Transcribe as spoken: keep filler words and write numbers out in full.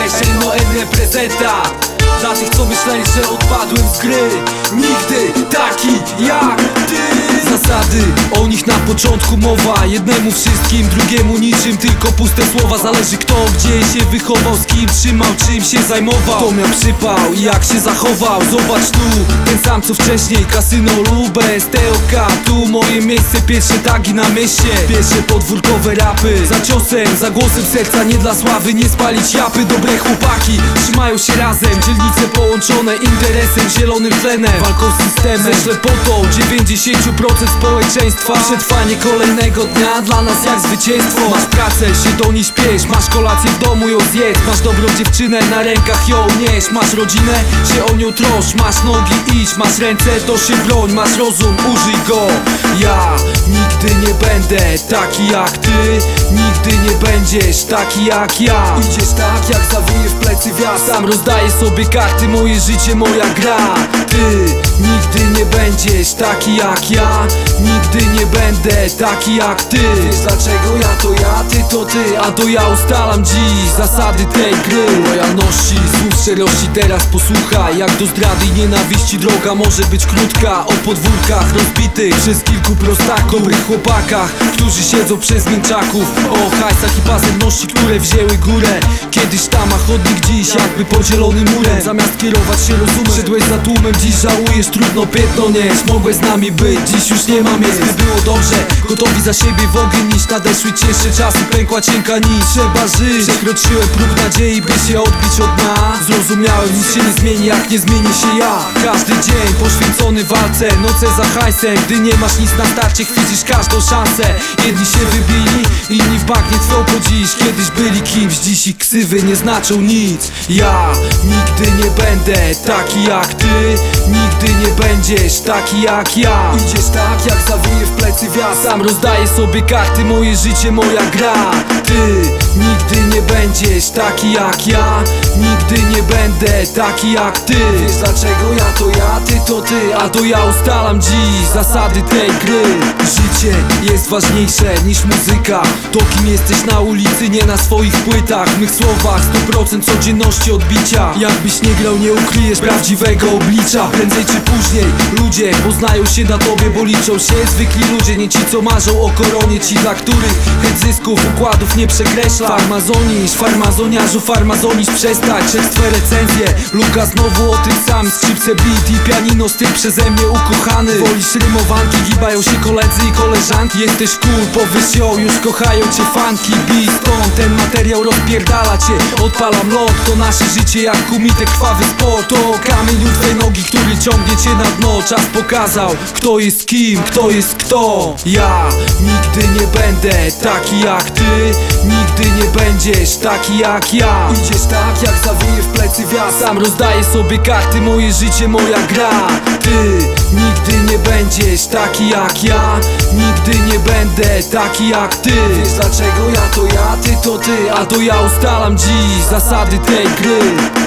cześć, no N reprezenta. Dla tych, co myśleli, że odpadłem z gry. Nigdy taki jak ty. Zasady, o nich na początku mowa. Jednemu wszystkim, drugiemu niczym, tylko puste słowa. Zależy kto, gdzie się wychował, z kim trzymał, czym się zajmował, kto miał przypał i jak się zachował. Zobacz tu, ten sam co wcześniej. Kasyno Lubę, S T O K, tu moje miejsce. Pierwsze tagi na mieście, pierwsze podwórkowe rapy. Za ciosem, za głosem serca, nie dla sławy, nie spalić japy. Dobre chłopaki trzymają się razem, dzielnice połączone interesem, zielonym tlenem, walką z systemem, ze ślepotą dziewięćdziesiąt procent społeczeństwa. Przetrwanie kolejnego dnia dla nas jak zwycięstwo. Masz pracę, się do niej śpiesz, masz kolację w domu, ją zjedz. Masz dobrą dziewczynę, na rękach ją nieś. Masz rodzinę, się o nią troszcz. Masz nogi, idź, masz ręce, to się broń. Masz rozum, użyj go. Ja nigdy nie będę taki jak ty. Nigdy nie będziesz taki jak ja. Idziesz tak jak zawieje w plecy wiatr. Sam rozdaję sobie karty, moje życie, moja gra. Ty nigdy nie będziesz taki jak ja. Nigdy nie będę taki jak ty. Wiesz dlaczego ja to ja, ty to ty. A to ja ustalam dziś zasady tej gry. Lojalności, słów szczerości teraz posłuchaj. Jak do zdrady i nienawiści droga może być krótka. O podwórkach rozbitych przez kilku prostaków, dobrych chłopakach, którzy siedzą przez mięczaków. O hajsach i pazerności, które wzięły górę. Kiedyś tam, a chodnik dziś jakby podzielony murem. Zamiast kierować się rozumem, szedłeś za tłumem, dziś żałujesz, trudno piętno nieść. Mogłeś z nami być, dziś już nie ma miejsc. By było dobrze, gotowi za siebie w ogień niż nadeszły cięższe czasy, pękła cienka nić. Trzeba żyć, przekroczyłem próg nadziei, by się odbić od dna. Zrozumiałem, nic się nie zmieni, jak nie zmieni się ja. Każdy dzień poświęcony walce, noce za hajsem. Gdy nie masz nic na starcie, chwycisz każdą szansę. Jedni się wybili, inni w bagnie twą po dziś. Kiedyś byli kimś, dziś ich ksywy nie znaczą nic. Ja nigdy nie będę taki jak ty. Nigdy nie będziesz taki jak ja. Idziesz tak jak zawieje w plecy wiatr. Sam rozdaję sobie karty, moje życie, moja gra. Ty nigdy nie będziesz taki jak ja. Nigdy nie będę taki jak ty. Wiesz dlaczego ja to ja, ty to ty. A to ja ustalam dziś zasady tej gry. Życie jest ważniejsze niż muzyka. To kim jesteś na ulicy, nie na swoich płytach. W mych słowach sto procent codzienności odbicia. Jakbyś nie grał, nie ukryjesz prawdziwego oblicza. Prędzej czy później ludzie poznają się na tobie, bo liczą się zwykli ludzie. Nie ci co marzą o koronie, ci dla których chęć zysków układów nie przekreśla. Farmazonisz, farmazoniarzu, farmazonisz, przestać. Przez twe recenzje, Luka znowu o tym samym. Skrzypce, beat i pianino, styl przeze mnie ukochany. Wolisz rymowanki, gibają się koledzy i koleżanki. Jesteś cool, powyż ją, już kochają cię fanki. Beat, stąd ten materiał rozpierdala cię. Odpalam lot, to nasze życie jak kumite, krwawy sport. To kamień u twej nogi, który ciągnie cię na dno. Czas pokazał, kto jest kim, kto jest kto. Ja nigdy nie będę taki jak ty. Nigdy nie będziesz taki jak ja. Idziesz tak jak zawieje w plecy wiatr. Sam rozdaję sobie karty, moje życie, moja gra. Ty nigdy nie będziesz taki jak ja. Nigdy nie będę taki jak ty. Wiesz dlaczego ja to ja, ty to ty. A to ja ustalam dziś zasady tej gry.